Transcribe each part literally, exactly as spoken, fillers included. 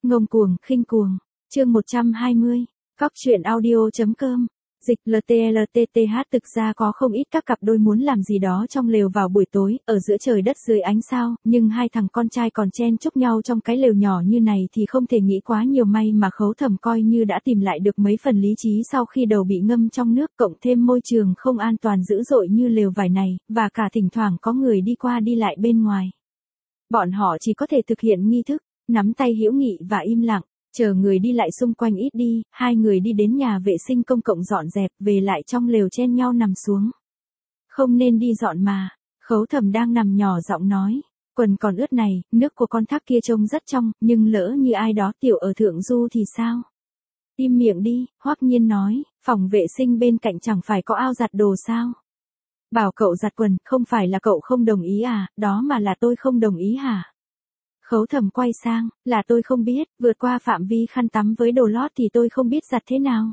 Ngông cuồng, khinh cuồng. Chương một trăm hai mươi. Cóc truyện audio chấm com. Dịch lờ tê lờ tê tê hát thực ra có không ít các cặp đôi muốn làm gì đó trong lều vào buổi tối, ở giữa trời đất dưới ánh sao, nhưng hai thằng con trai còn chen chúc nhau trong cái lều nhỏ như này thì không thể nghĩ quá nhiều. May mà Khấu Thẩm coi như đã tìm lại được mấy phần lý trí sau khi đầu bị ngâm trong nước, cộng thêm môi trường không an toàn dữ dội như lều vải này, và cả thỉnh thoảng có người đi qua đi lại bên ngoài. Bọn họ chỉ có thể thực hiện nghi thức, nắm tay hữu nghị và im lặng. Chờ người đi lại xung quanh ít đi, hai người đi đến nhà vệ sinh công cộng dọn dẹp, về lại trong lều chen nhau nằm xuống. Không nên đi dọn mà. Khấu Thẩm đang nằm nhỏ giọng nói. Quần còn ướt này, nước của con thác kia trông rất trong, nhưng lỡ như ai đó tiểu ở thượng du thì sao? Im miệng đi, Hoắc Nhiên nói, phòng vệ sinh bên cạnh chẳng phải có ao giặt đồ sao? Bảo cậu giặt quần, không phải là cậu không đồng ý à, đó mà là tôi không đồng ý hả? Khấu Thẩm quay sang, là tôi không biết, vượt qua phạm vi khăn tắm với đồ lót thì tôi không biết giặt thế nào.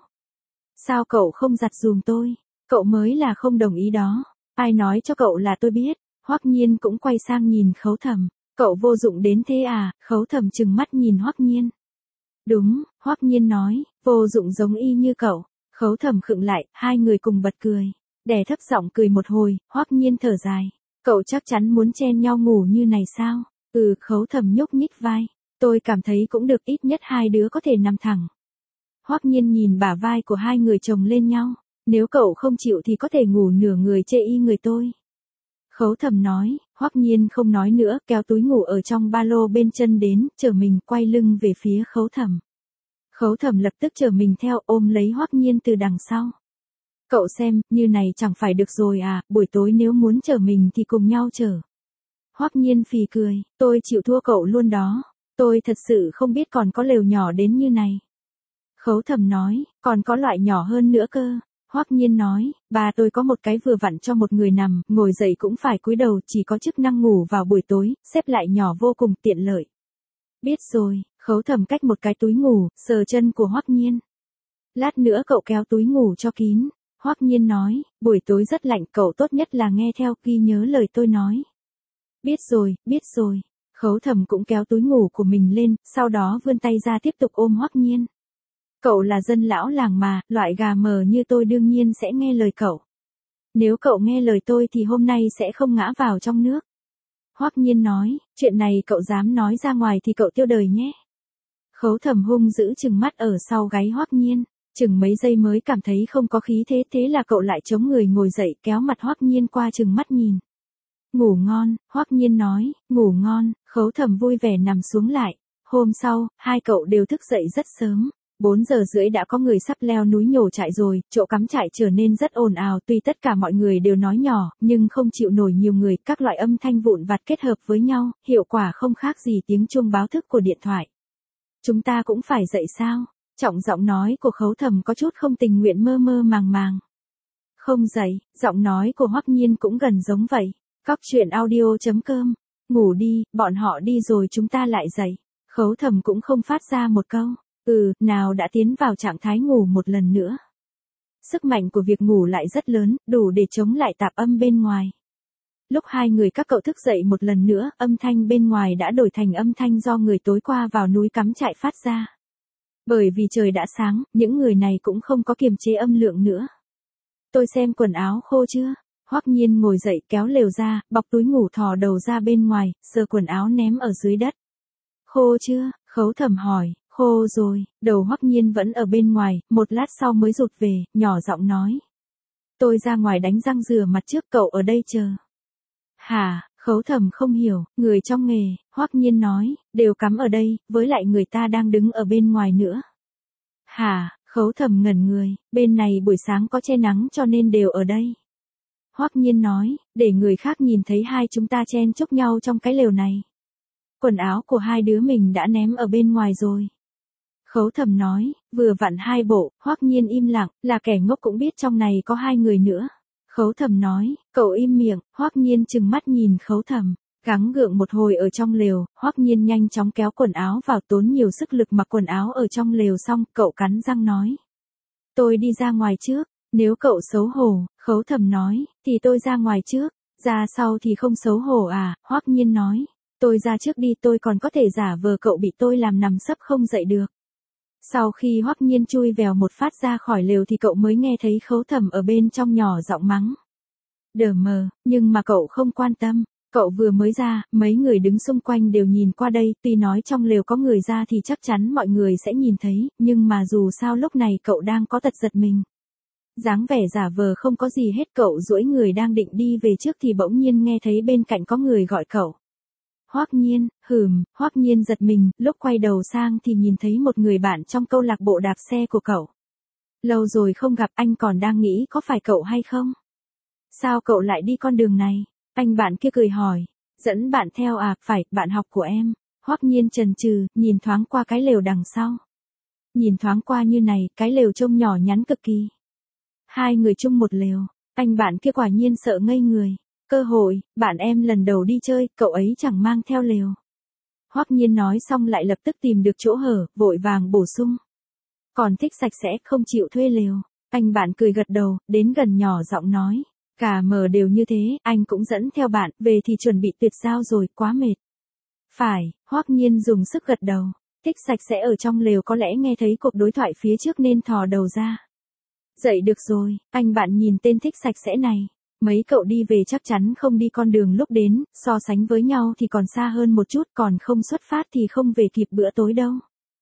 Sao cậu không giặt giùm tôi? Cậu mới là không đồng ý đó. Ai nói cho cậu là tôi biết? Hoắc Nhiên cũng quay sang nhìn Khấu Thẩm. Cậu vô dụng đến thế à? Khấu Thẩm trừng mắt nhìn Hoắc Nhiên. Đúng, Hoắc Nhiên nói, vô dụng giống y như cậu. Khấu Thẩm khựng lại, hai người cùng bật cười. Đè thấp giọng cười một hồi, Hoắc Nhiên thở dài. Cậu chắc chắn muốn chen nhau ngủ như này sao? Ừ, Khấu Thẩm nhúc nhích vai. Tôi cảm thấy cũng được, ít nhất hai đứa có thể nằm thẳng. Hoắc Nhiên nhìn bả vai của hai người chồng lên nhau. Nếu cậu không chịu thì có thể ngủ nửa người chê y người tôi. Khấu Thẩm nói, Hoắc Nhiên không nói nữa, kéo túi ngủ ở trong ba lô bên chân đến, trở mình quay lưng về phía Khấu Thẩm. Khấu Thẩm lập tức trở mình theo, ôm lấy Hoắc Nhiên từ đằng sau. Cậu xem, như này chẳng phải được rồi à, buổi tối nếu muốn chở mình thì cùng nhau chở. Hoắc Nhiên phì cười, tôi chịu thua cậu luôn đó, tôi thật sự không biết còn có lều nhỏ đến như này. Khấu Thẩm nói, còn có loại nhỏ hơn nữa cơ. Hoắc Nhiên nói, bà tôi có một cái vừa vặn cho một người nằm, ngồi dậy cũng phải cúi đầu, chỉ có chức năng ngủ vào buổi tối, xếp lại nhỏ vô cùng tiện lợi. Biết rồi. Khấu Thẩm cách một cái túi ngủ, sờ chân của Hoắc Nhiên. Lát nữa cậu kéo túi ngủ cho kín. Hoắc Nhiên nói, buổi tối rất lạnh, cậu tốt nhất là nghe theo, ghi nhớ lời tôi nói. Biết rồi, biết rồi. Khấu Thẩm cũng kéo túi ngủ của mình lên, sau đó vươn tay ra tiếp tục ôm Hoắc Nhiên. Cậu là dân lão làng mà, loại gà mờ như tôi đương nhiên sẽ nghe lời cậu. Nếu cậu nghe lời tôi thì hôm nay sẽ không ngã vào trong nước. Hoắc Nhiên nói, chuyện này cậu dám nói ra ngoài thì cậu tiêu đời nhé. Khấu Thẩm hung dữ chừng mắt ở sau gáy Hoắc Nhiên, chừng mấy giây mới cảm thấy không có khí thế, thế là cậu lại chống người ngồi dậy, kéo mặt Hoắc Nhiên qua chừng mắt nhìn. Ngủ ngon, Hoắc Nhiên nói, ngủ ngon. Khấu Thẩm vui vẻ nằm xuống lại. Hôm sau, hai cậu đều thức dậy rất sớm. bốn giờ rưỡi đã có người sắp leo núi nhổ trại rồi, chỗ cắm trại trở nên rất ồn ào, tuy tất cả mọi người đều nói nhỏ, nhưng không chịu nổi nhiều người, các loại âm thanh vụn vặt kết hợp với nhau, hiệu quả không khác gì tiếng chuông báo thức của điện thoại. Chúng ta cũng phải dậy sao? Trọng giọng nói của Khấu Thẩm có chút không tình nguyện, mơ mơ màng màng. Không dậy, giọng nói của Hoắc Nhiên cũng gần giống vậy. Cóc truyện audio chấm com. Ngủ đi, bọn họ đi rồi chúng ta lại dậy. Khấu Thẩm cũng không phát ra một câu. Ừ, nào đã tiến vào trạng thái ngủ một lần nữa. Sức mạnh của việc ngủ lại rất lớn, đủ để chống lại tạp âm bên ngoài. Lúc hai người các cậu thức dậy một lần nữa, âm thanh bên ngoài đã đổi thành âm thanh do người tối qua vào núi cắm trại phát ra. Bởi vì trời đã sáng, những người này cũng không có kiềm chế âm lượng nữa. Tôi xem quần áo khô chưa? Hoắc Nhiên ngồi dậy kéo lều ra, bọc túi ngủ thò đầu ra bên ngoài, sờ quần áo ném ở dưới đất. Khô chưa? Khấu Thẩm hỏi. Khô rồi. Đầu Hoắc Nhiên vẫn ở bên ngoài, một lát sau mới rụt về, nhỏ giọng nói. Tôi ra ngoài đánh răng rửa mặt trước, cậu ở đây chờ. Hả? Khấu Thẩm không hiểu, người trong nghề. Hoắc Nhiên nói, đều cắm ở đây, với lại người ta đang đứng ở bên ngoài nữa. Hả? Khấu Thẩm ngẩn người, bên này buổi sáng có che nắng cho nên đều ở đây. Hoắc Nhiên nói, để người khác nhìn thấy hai chúng ta chen chúc nhau trong cái lều này. Quần áo của hai đứa mình đã ném ở bên ngoài rồi. Khấu Thẩm nói, vừa vặn hai bộ. Hoắc Nhiên im lặng, là kẻ ngốc cũng biết trong này có hai người nữa. Khấu Thẩm nói, cậu im miệng. Hoắc Nhiên trừng mắt nhìn Khấu Thẩm. Gắng gượng một hồi ở trong lều, Hoắc Nhiên nhanh chóng kéo quần áo vào, tốn nhiều sức lực mặc quần áo ở trong lều xong, cậu cắn răng nói. Tôi đi ra ngoài trước, nếu cậu xấu hổ. Khấu Thẩm nói, thì tôi ra ngoài trước, ra sau thì không xấu hổ à? Hoắc Nhiên nói. Tôi ra trước đi, tôi còn có thể giả vờ cậu bị tôi làm nằm sấp không dậy được. Sau khi Hoắc Nhiên chui vèo một phát ra khỏi lều thì cậu mới nghe thấy Khấu Thẩm ở bên trong nhỏ giọng mắng. Đờ mờ, nhưng mà cậu không quan tâm. Cậu vừa mới ra, mấy người đứng xung quanh đều nhìn qua đây, tuy nói trong lều có người ra thì chắc chắn mọi người sẽ nhìn thấy, nhưng mà dù sao lúc này cậu đang có tật giật mình. Dáng vẻ giả vờ không có gì hết, cậu duỗi người đang định đi về trước thì bỗng nhiên nghe thấy bên cạnh có người gọi cậu. Hoắc Nhiên, hừm, Hoắc Nhiên giật mình, lúc quay đầu sang thì nhìn thấy một người bạn trong câu lạc bộ đạp xe của cậu. Lâu rồi không gặp, anh còn đang nghĩ có phải cậu hay không? Sao cậu lại đi con đường này? Anh bạn kia cười hỏi. Dẫn bạn theo à? Phải, bạn học của em. Hoắc Nhiên chần chừ, nhìn thoáng qua cái lều đằng sau. Nhìn thoáng qua như này, cái lều trông nhỏ nhắn cực kỳ. Hai người chung một lều, anh bạn kia quả nhiên sợ ngây người. Cơ hội, bạn em lần đầu đi chơi, cậu ấy chẳng mang theo lều. Hoắc Nhiên nói xong lại lập tức tìm được chỗ hở, vội vàng bổ sung. Còn thích sạch sẽ, không chịu thuê lều. Anh bạn cười gật đầu, đến gần nhỏ giọng nói. Cả mờ đều như thế, anh cũng dẫn theo bạn, về thì chuẩn bị tuyệt giao rồi, quá mệt. Phải, Hoắc Nhiên dùng sức gật đầu. Thích sạch sẽ ở trong lều có lẽ nghe thấy cuộc đối thoại phía trước nên thò đầu ra. Dậy được rồi, anh bạn nhìn tên thích sạch sẽ này. Mấy cậu đi về chắc chắn không đi con đường lúc đến, so sánh với nhau thì còn xa hơn một chút, còn không xuất phát thì không về kịp bữa tối đâu.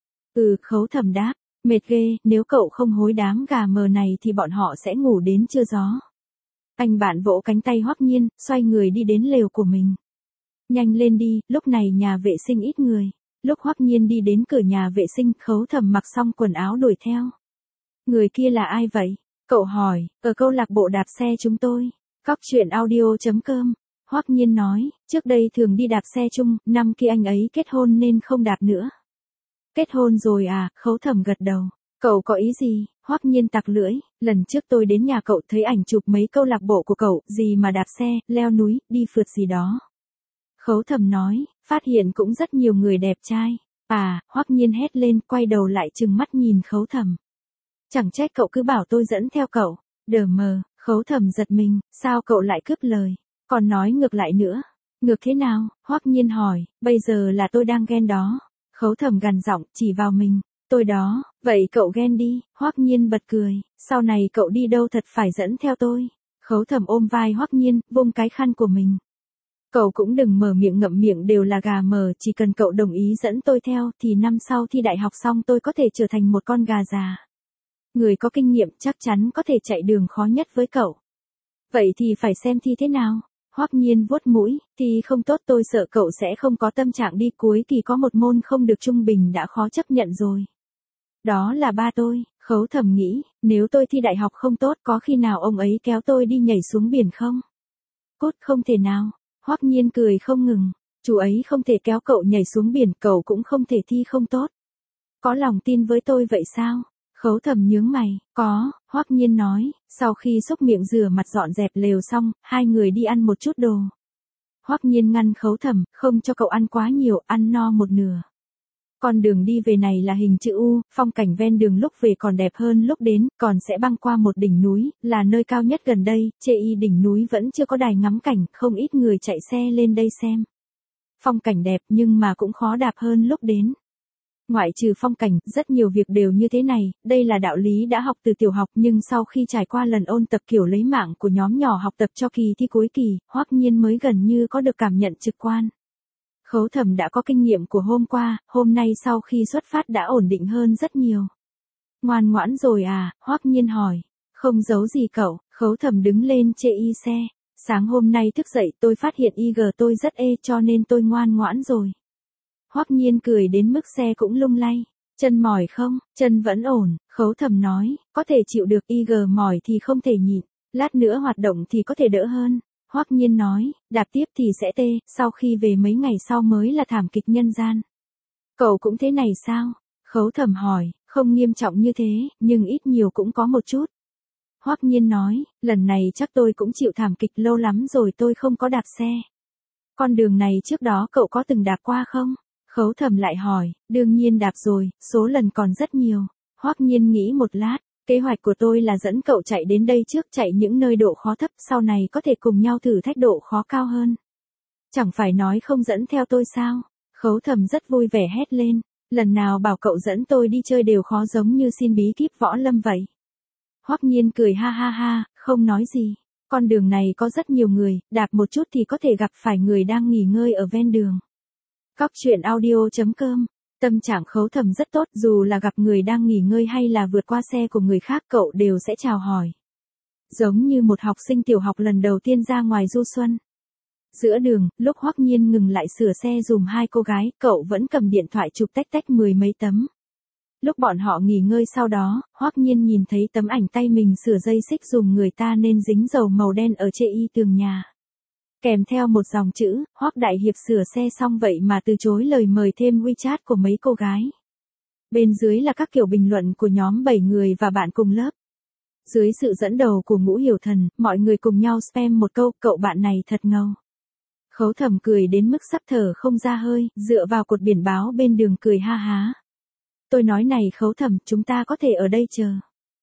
Ừ, Khấu Thẩm đáp, mệt ghê, nếu cậu không hối đám gà mờ này thì bọn họ sẽ ngủ đến trưa gió. Anh bạn vỗ cánh tay Hoắc Nhiên, xoay người đi đến lều của mình. Nhanh lên đi, lúc này nhà vệ sinh ít người. Lúc Hoắc Nhiên đi đến cửa nhà vệ sinh, Khấu Thẩm mặc xong quần áo đuổi theo. Người kia là ai vậy? Cậu hỏi, ở câu lạc bộ đạp xe chúng tôi. Cóc truyện audio chấm com. Hoắc Nhiên nói, trước đây thường đi đạp xe chung, năm kia anh ấy kết hôn nên không đạp nữa. Kết hôn rồi à? Khấu Thẩm gật đầu. Cậu có ý gì? Hoắc Nhiên tặc lưỡi, lần trước tôi đến nhà cậu thấy ảnh chụp mấy câu lạc bộ của cậu, gì mà đạp xe, leo núi, đi phượt gì đó. Khấu Thẩm nói, phát hiện cũng rất nhiều người đẹp trai. À, Hoắc Nhiên hét lên, quay đầu lại trừng mắt nhìn Khấu Thẩm. Chẳng trách cậu cứ bảo tôi dẫn theo cậu. Đờ mờ, Khấu Thẩm giật mình, sao cậu lại cướp lời, còn nói ngược lại nữa. Ngược thế nào? Hoắc Nhiên hỏi, bây giờ là tôi đang ghen đó. Khấu Thẩm gằn giọng, chỉ vào mình. Tôi đó, vậy cậu ghen đi. Hoắc Nhiên bật cười, sau này cậu đi đâu thật phải dẫn theo tôi. Khấu Thẩm ôm vai Hoắc Nhiên, vung cái khăn của mình. Cậu cũng đừng mở miệng ngậm miệng đều là gà mờ, chỉ cần cậu đồng ý dẫn tôi theo thì năm sau thi đại học xong tôi có thể trở thành một con gà già. Người có kinh nghiệm chắc chắn có thể chạy đường khó nhất với cậu. Vậy thì phải xem thi thế nào. Hoắc Nhiên vuốt mũi, thi không tốt tôi sợ cậu sẽ không có tâm trạng đi, cuối kỳ có một môn không được trung bình đã khó chấp nhận rồi. Đó là ba tôi. Khấu Thẩm nghĩ, nếu tôi thi đại học không tốt có khi nào ông ấy kéo tôi đi nhảy xuống biển không? Cốt không thể nào. Hoắc Nhiên cười không ngừng, chú ấy không thể kéo cậu nhảy xuống biển, cậu cũng không thể thi không tốt. Có lòng tin với tôi vậy sao? Khấu Thẩm nhướng mày, có, Hoắc Nhiên nói, sau khi xúc miệng rửa mặt dọn dẹp lều xong, hai người đi ăn một chút đồ. Hoắc Nhiên ngăn Khấu Thẩm, không cho cậu ăn quá nhiều, ăn no một nửa. Con đường đi về này là hình chữ U, phong cảnh ven đường lúc về còn đẹp hơn lúc đến, còn sẽ băng qua một đỉnh núi, là nơi cao nhất gần đây, chê y đỉnh núi vẫn chưa có đài ngắm cảnh, không ít người chạy xe lên đây xem. Phong cảnh đẹp nhưng mà cũng khó đạp hơn lúc đến. Ngoại trừ phong cảnh, rất nhiều việc đều như thế này, đây là đạo lý đã học từ tiểu học nhưng sau khi trải qua lần ôn tập kiểu lấy mạng của nhóm nhỏ học tập cho kỳ thi cuối kỳ, Hoắc Nhiên mới gần như có được cảm nhận trực quan. Khấu Thẩm đã có kinh nghiệm của hôm qua, hôm nay sau khi xuất phát đã ổn định hơn rất nhiều. Ngoan ngoãn rồi à? Hoắc Nhiên hỏi. Không giấu gì cậu. Khấu Thẩm đứng lên chê y xe. Sáng hôm nay thức dậy tôi phát hiện i giê tôi rất ê cho nên tôi ngoan ngoãn rồi. Hoắc Nhiên cười đến mức xe cũng lung lay. Chân mỏi không? Chân vẫn ổn. Khấu Thẩm nói, có thể chịu được, i giê mỏi thì không thể nhịn. Lát nữa hoạt động thì có thể đỡ hơn. Hoắc Nhiên nói, đạp tiếp thì sẽ tê, sau khi về mấy ngày sau mới là thảm kịch nhân gian. Cậu cũng thế này sao? Khấu Thẩm hỏi, không nghiêm trọng như thế, nhưng ít nhiều cũng có một chút. Hoắc Nhiên nói, lần này chắc tôi cũng chịu thảm kịch, lâu lắm rồi tôi không có đạp xe. Con đường này trước đó cậu có từng đạp qua không? Khấu Thẩm lại hỏi, đương nhiên đạp rồi, số lần còn rất nhiều. Hoắc Nhiên nghĩ một lát. Kế hoạch của tôi là dẫn cậu chạy đến đây trước, chạy những nơi độ khó thấp, sau này có thể cùng nhau thử thách độ khó cao hơn. Chẳng phải nói không dẫn theo tôi sao? Khấu Thầm rất vui vẻ hét lên, lần nào bảo cậu dẫn tôi đi chơi đều khó giống như xin bí kíp võ lâm vậy. Hoắc Nhiên cười ha ha ha, không nói gì. Con đường này có rất nhiều người, đạp một chút thì có thể gặp phải người đang nghỉ ngơi ở ven đường. Cóc truyện audio chấm com. Tâm trạng Khấu Thầm rất tốt, dù là gặp người đang nghỉ ngơi hay là vượt qua xe của người khác cậu đều sẽ chào hỏi. Giống như một học sinh tiểu học lần đầu tiên ra ngoài du xuân. Giữa đường, lúc Hoắc Nhiên ngừng lại sửa xe dùm hai cô gái, cậu vẫn cầm điện thoại chụp tách tách mười mấy tấm. Lúc bọn họ nghỉ ngơi sau đó, Hoắc Nhiên nhìn thấy tấm ảnh tay mình sửa dây xích dùng người ta nên dính dầu màu đen ở chê y tường nhà. Kèm theo một dòng chữ, Hoắc Đại Hiệp sửa xe xong vậy mà từ chối lời mời thêm WeChat của mấy cô gái. Bên dưới là các kiểu bình luận của nhóm bảy người và bạn cùng lớp. Dưới sự dẫn đầu của Ngũ Hiểu Thần, mọi người cùng nhau spam một câu, cậu bạn này thật ngầu. Khấu Thầm cười đến mức sắp thở không ra hơi, dựa vào cột biển báo bên đường cười ha há. Tôi nói này Khấu Thầm, chúng ta có thể ở đây chờ.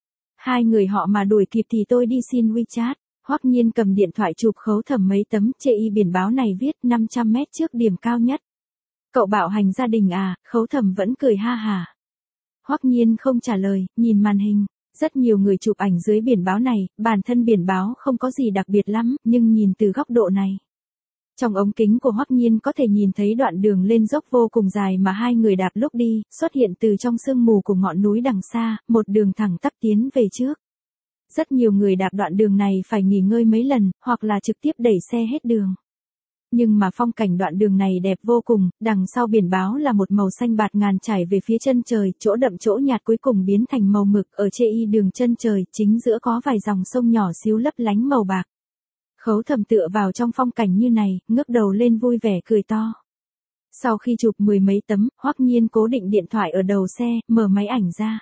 Hai người họ mà đuổi kịp thì tôi đi xin WeChat. Hoắc Nhiên cầm điện thoại chụp Khấu Thầm mấy tấm, chê y biển báo này viết năm trăm mét trước điểm cao nhất. Cậu bạo hành gia đình à? Khấu Thầm vẫn cười ha hả. Hoắc Nhiên không trả lời, nhìn màn hình. Rất nhiều người chụp ảnh dưới biển báo này, bản thân biển báo không có gì đặc biệt lắm, nhưng nhìn từ góc độ này. Trong ống kính của Hoắc Nhiên có thể nhìn thấy đoạn đường lên dốc vô cùng dài mà hai người đạp lúc đi, xuất hiện từ trong sương mù của ngọn núi đằng xa, một đường thẳng tắp tiến về trước. Rất nhiều người đạp đoạn đường này phải nghỉ ngơi mấy lần, hoặc là trực tiếp đẩy xe hết đường. Nhưng mà phong cảnh đoạn đường này đẹp vô cùng, đằng sau biển báo là một màu xanh bạt ngàn trải về phía chân trời, chỗ đậm chỗ nhạt cuối cùng biến thành màu mực, ở chê y đường chân trời, chính giữa có vài dòng sông nhỏ xíu lấp lánh màu bạc. Khấu Thầm tựa vào trong phong cảnh như này, ngước đầu lên vui vẻ cười to. Sau khi chụp mười mấy tấm, Hoắc Nhiên cố định điện thoại ở đầu xe, mở máy ảnh ra.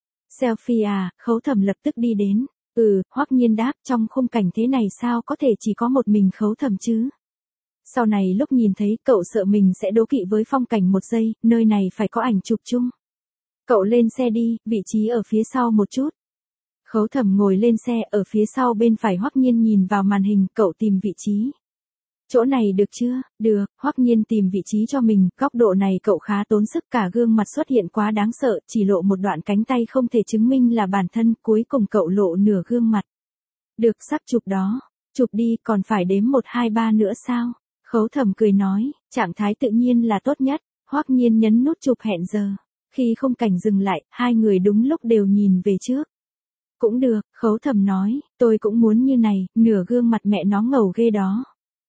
Selfie à? Khấu Thầm lập tức đi đến. Ừ, Hoắc Nhiên đáp, trong khung cảnh thế này sao có thể chỉ có một mình Khấu Thầm chứ? Sau này lúc nhìn thấy cậu sợ mình sẽ đố kỵ với phong cảnh một giây, nơi này phải có ảnh chụp chung. Cậu lên xe đi, vị trí ở phía sau một chút. Khấu Thầm ngồi lên xe ở phía sau bên phải Hoắc Nhiên nhìn vào màn hình, cậu tìm vị trí. Chỗ này được chưa? Được, Hoắc Nhiên tìm vị trí cho mình, góc độ này cậu khá tốn sức, cả gương mặt xuất hiện quá đáng sợ, chỉ lộ một đoạn cánh tay không thể chứng minh là bản thân, cuối cùng cậu lộ nửa gương mặt. Được, sắp chụp đó. Chụp đi, còn phải đếm một hai ba nữa sao? Khấu Thầm cười nói, trạng thái tự nhiên là tốt nhất. Hoắc Nhiên nhấn nút chụp hẹn giờ. Khi khung cảnh dừng lại, hai người đúng lúc đều nhìn về trước. Cũng được, Khấu Thầm nói, tôi cũng muốn như này, nửa gương mặt mẹ nó ngầu ghê đó.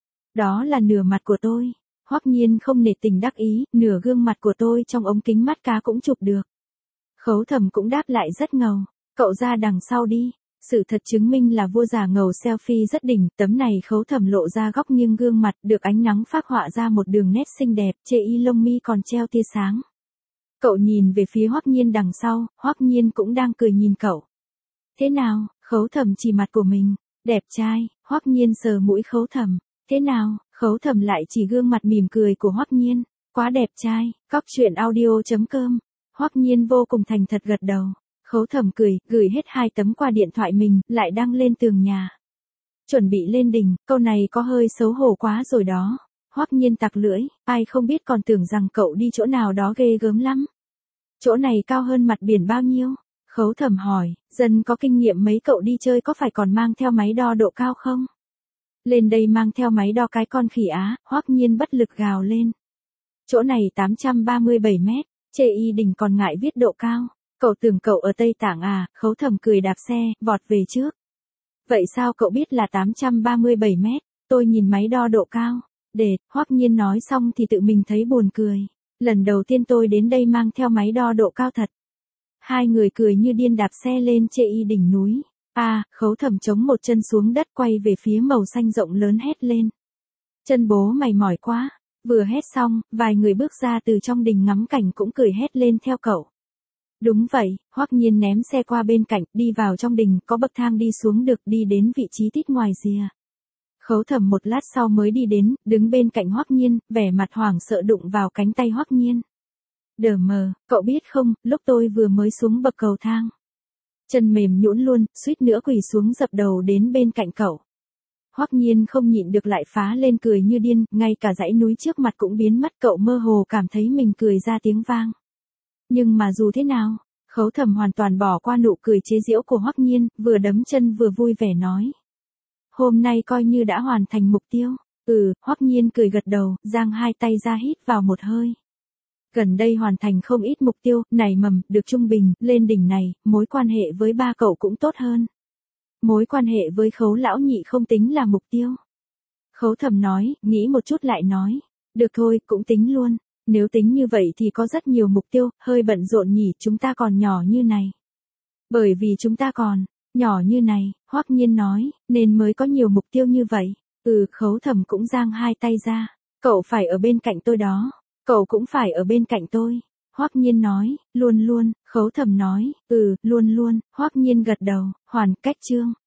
Đó là nửa mặt của tôi. Hoắc Nhiên không nể tình đắc ý, nửa gương mặt của tôi trong ống kính mắt cá cũng chụp được. Khấu Thầm cũng đáp lại rất ngầu, cậu ra đằng sau đi. Sự thật chứng minh là vua già ngầu selfie rất đỉnh, tấm này Khấu Thầm lộ ra góc nghiêng gương mặt, được ánh nắng phác họa ra một đường nét xinh đẹp, chê y lông mi còn treo tia sáng. Cậu nhìn về phía Hoắc Nhiên đằng sau, Hoắc Nhiên cũng đang cười nhìn cậu. Thế nào? Khấu Thầm chỉ mặt của mình. Đẹp trai. Hoắc Nhiên sờ mũi Khấu Thầm. Thế nào? Khấu Thầm lại chỉ gương mặt mỉm cười của Hoắc Nhiên. Quá đẹp trai. Cóc truyện audio chấm com. Hoắc Nhiên vô cùng thành thật gật đầu. Khấu Thầm cười, gửi hết hai tấm qua điện thoại mình, lại đăng lên tường nhà. Chuẩn bị lên đỉnh, câu này có hơi xấu hổ quá rồi đó. Hoắc Nhiên tặc lưỡi, ai không biết còn tưởng rằng cậu đi chỗ nào đó ghê gớm lắm. Chỗ này cao hơn mặt biển bao nhiêu? Khấu Thầm hỏi, dân có kinh nghiệm mấy cậu đi chơi có phải còn mang theo máy đo độ cao không? Lên đây mang theo máy đo cái con khỉ á, Hoắc Nhiên bất lực gào lên. Chỗ này tám trăm ba mươi bảy mét, chê y đỉnh còn ngại viết độ cao. Cậu tưởng cậu ở Tây Tạng à? Khấu Thầm cười đạp xe, vọt về trước. Vậy sao cậu biết là tám trăm ba mươi bảy mét? Tôi nhìn máy đo độ cao. Để, Hoắc Nhiên nói xong thì tự mình thấy buồn cười. Lần đầu tiên tôi đến đây mang theo máy đo độ cao thật. Hai người cười như điên đạp xe lên chê y đỉnh núi. À, Khấu Thầm chống một chân xuống đất quay về phía màu xanh rộng lớn hét lên. Chân bố mày mỏi quá. Vừa hét xong, vài người bước ra từ trong đình ngắm cảnh cũng cười hét lên theo cậu. Đúng vậy, Hoắc Nhiên ném xe qua bên cạnh, đi vào trong đình, có bậc thang đi xuống được, đi đến vị trí tít ngoài rìa. Khấu Thầm một lát sau mới đi đến, đứng bên cạnh Hoắc Nhiên, vẻ mặt hoảng sợ đụng vào cánh tay Hoắc Nhiên. Đờ mờ, cậu biết không, lúc tôi vừa mới xuống bậc cầu thang. Chân mềm nhũn luôn, suýt nữa quỳ xuống dập đầu đến bên cạnh cậu. Hoắc Nhiên không nhịn được lại phá lên cười như điên, ngay cả dãy núi trước mặt cũng biến mất, cậu mơ hồ cảm thấy mình cười ra tiếng vang. Nhưng mà dù thế nào, Khấu Thẩm hoàn toàn bỏ qua nụ cười chế giễu của Hoắc Nhiên, vừa đấm chân vừa vui vẻ nói. Hôm nay coi như đã hoàn thành mục tiêu. Ừ, Hoắc Nhiên cười gật đầu, giang hai tay ra hít vào một hơi. Gần đây hoàn thành không ít mục tiêu, nảy mầm, được trung bình, lên đỉnh này, mối quan hệ với ba cậu cũng tốt hơn. Mối quan hệ với Khấu lão nhị không tính là mục tiêu. Khấu Thẩm nói, nghĩ một chút lại nói. Được thôi, cũng tính luôn. Nếu tính như vậy thì có rất nhiều mục tiêu, hơi bận rộn nhỉ, chúng ta còn nhỏ như này. Bởi vì chúng ta còn nhỏ như này, Hoắc Nhiên nói, nên mới có nhiều mục tiêu như vậy. Ừ, Khấu Thẩm cũng giang hai tay ra. Cậu phải ở bên cạnh tôi đó. Cậu cũng phải ở bên cạnh tôi. Hoắc Nhiên nói, luôn luôn. Khấu Thẩm nói, ừ, luôn luôn. Hoắc Nhiên gật đầu, hoàn cách chương.